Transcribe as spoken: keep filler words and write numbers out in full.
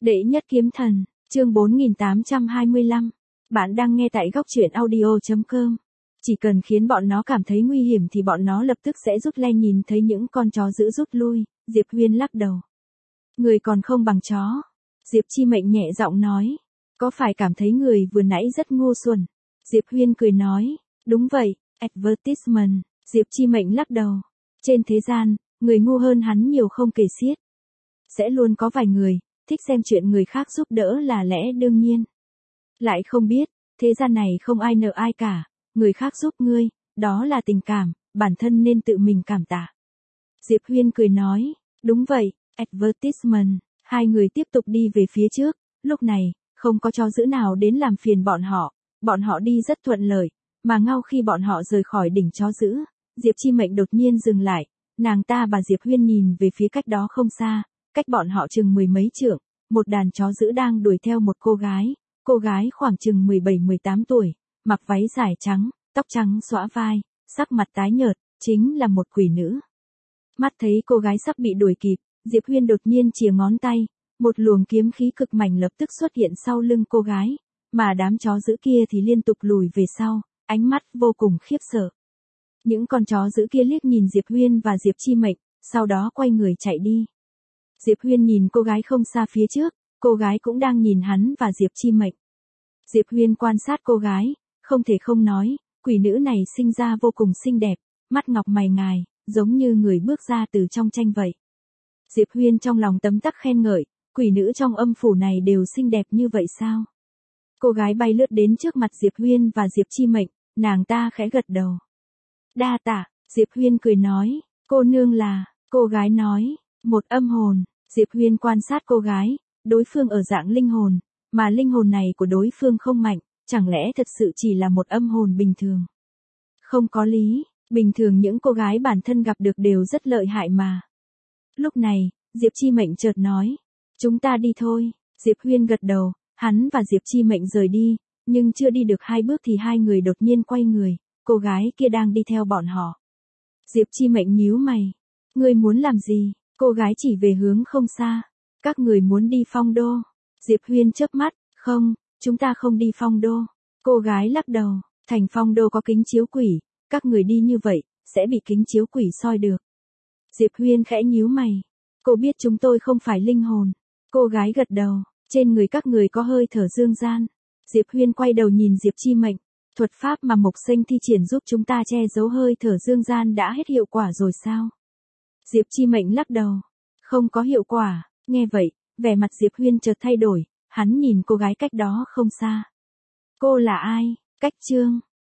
Đệ nhất kiếm thần, chương bốn nghìn tám trăm hai mươi lăm. Bạn đang nghe tại góc truyện audio chấm com. Chỉ cần khiến bọn nó cảm thấy nguy hiểm thì bọn nó lập tức sẽ rút len. Nhìn thấy những con chó dữ rút lui, Diệp Huyên lắc đầu. Người còn không bằng chó. Diệp Chi Mệnh nhẹ giọng nói. Có phải cảm thấy người vừa nãy rất ngu xuẩn? Diệp Huyên cười nói. Đúng vậy, advertisement. Diệp Chi Mệnh lắc đầu. Trên thế gian, người ngu hơn hắn nhiều không kể xiết. Sẽ luôn có vài người thích xem chuyện người khác giúp đỡ là lẽ đương nhiên. Lại không biết, thế gian này không ai nợ ai cả, người khác giúp ngươi, đó là tình cảm, bản thân nên tự mình cảm tạ. Diệp Huyên cười nói, đúng vậy, advertisement. Hai người tiếp tục đi về phía trước, lúc này, không có chó dữ nào đến làm phiền bọn họ, bọn họ đi rất thuận lợi, mà ngao khi bọn họ rời khỏi đỉnh chó dữ, Diệp Chi Mệnh đột nhiên dừng lại, nàng ta và Diệp Huyên nhìn về phía cách đó không xa. Cách bọn họ chừng mười mấy trượng, một đàn chó dữ đang đuổi theo một cô gái, cô gái khoảng chừng mười bảy mười tám tuổi, mặc váy dài trắng, tóc trắng xõa vai, sắc mặt tái nhợt, chính là một quỷ nữ. Mắt thấy cô gái sắp bị đuổi kịp, Diệp Huyên đột nhiên chìa ngón tay, một luồng kiếm khí cực mạnh lập tức xuất hiện sau lưng cô gái, mà đám chó dữ kia thì liên tục lùi về sau, ánh mắt vô cùng khiếp sợ. Những con chó dữ kia liếc nhìn Diệp Huyên và Diệp Chi Mệnh, sau đó quay người chạy đi. Diệp Huyên nhìn cô gái không xa phía trước, cô gái cũng đang nhìn hắn và Diệp Chi Mệnh. Diệp Huyên quan sát cô gái, không thể không nói, quỷ nữ này sinh ra vô cùng xinh đẹp, mắt ngọc mày ngài, giống như người bước ra từ trong tranh vậy. Diệp Huyên trong lòng tấm tắc khen ngợi, quỷ nữ trong âm phủ này đều xinh đẹp như vậy sao? Cô gái bay lướt đến trước mặt Diệp Huyên và Diệp Chi Mệnh, nàng ta khẽ gật đầu. Đa tạ, Diệp Huyên cười nói, cô nương là, cô gái nói, một âm hồn. Diệp Huyên quan sát cô gái, đối phương ở dạng linh hồn, mà linh hồn này của đối phương không mạnh, chẳng lẽ thật sự chỉ là một âm hồn bình thường? Không có lý, bình thường những cô gái bản thân gặp được đều rất lợi hại mà. Lúc này, Diệp Chi Mệnh chợt nói, chúng ta đi thôi. Diệp Huyên gật đầu, hắn và Diệp Chi Mệnh rời đi, nhưng chưa đi được hai bước thì hai người đột nhiên quay người, cô gái kia đang đi theo bọn họ. Diệp Chi Mệnh nhíu mày, ngươi muốn làm gì? Cô gái chỉ về hướng không xa. Các người muốn đi Phong Đô. Diệp Huyên chớp mắt, không, chúng ta không đi Phong Đô. Cô gái lắc đầu, thành Phong Đô có kính chiếu quỷ, các người đi như vậy, sẽ bị kính chiếu quỷ soi được. Diệp Huyên khẽ nhíu mày. Cô biết chúng tôi không phải linh hồn. Cô gái gật đầu, trên người các người có hơi thở dương gian. Diệp Huyên quay đầu nhìn Diệp Chi Mệnh. Thuật pháp mà Mộc Sinh thi triển giúp chúng ta che giấu hơi thở dương gian đã hết hiệu quả rồi sao? Diệp Chi Mệnh lắc đầu. Không có hiệu quả. Nghe vậy, vẻ mặt Diệp Huyên chợt thay đổi, hắn nhìn cô gái cách đó không xa. Cô là ai? Cách Trương.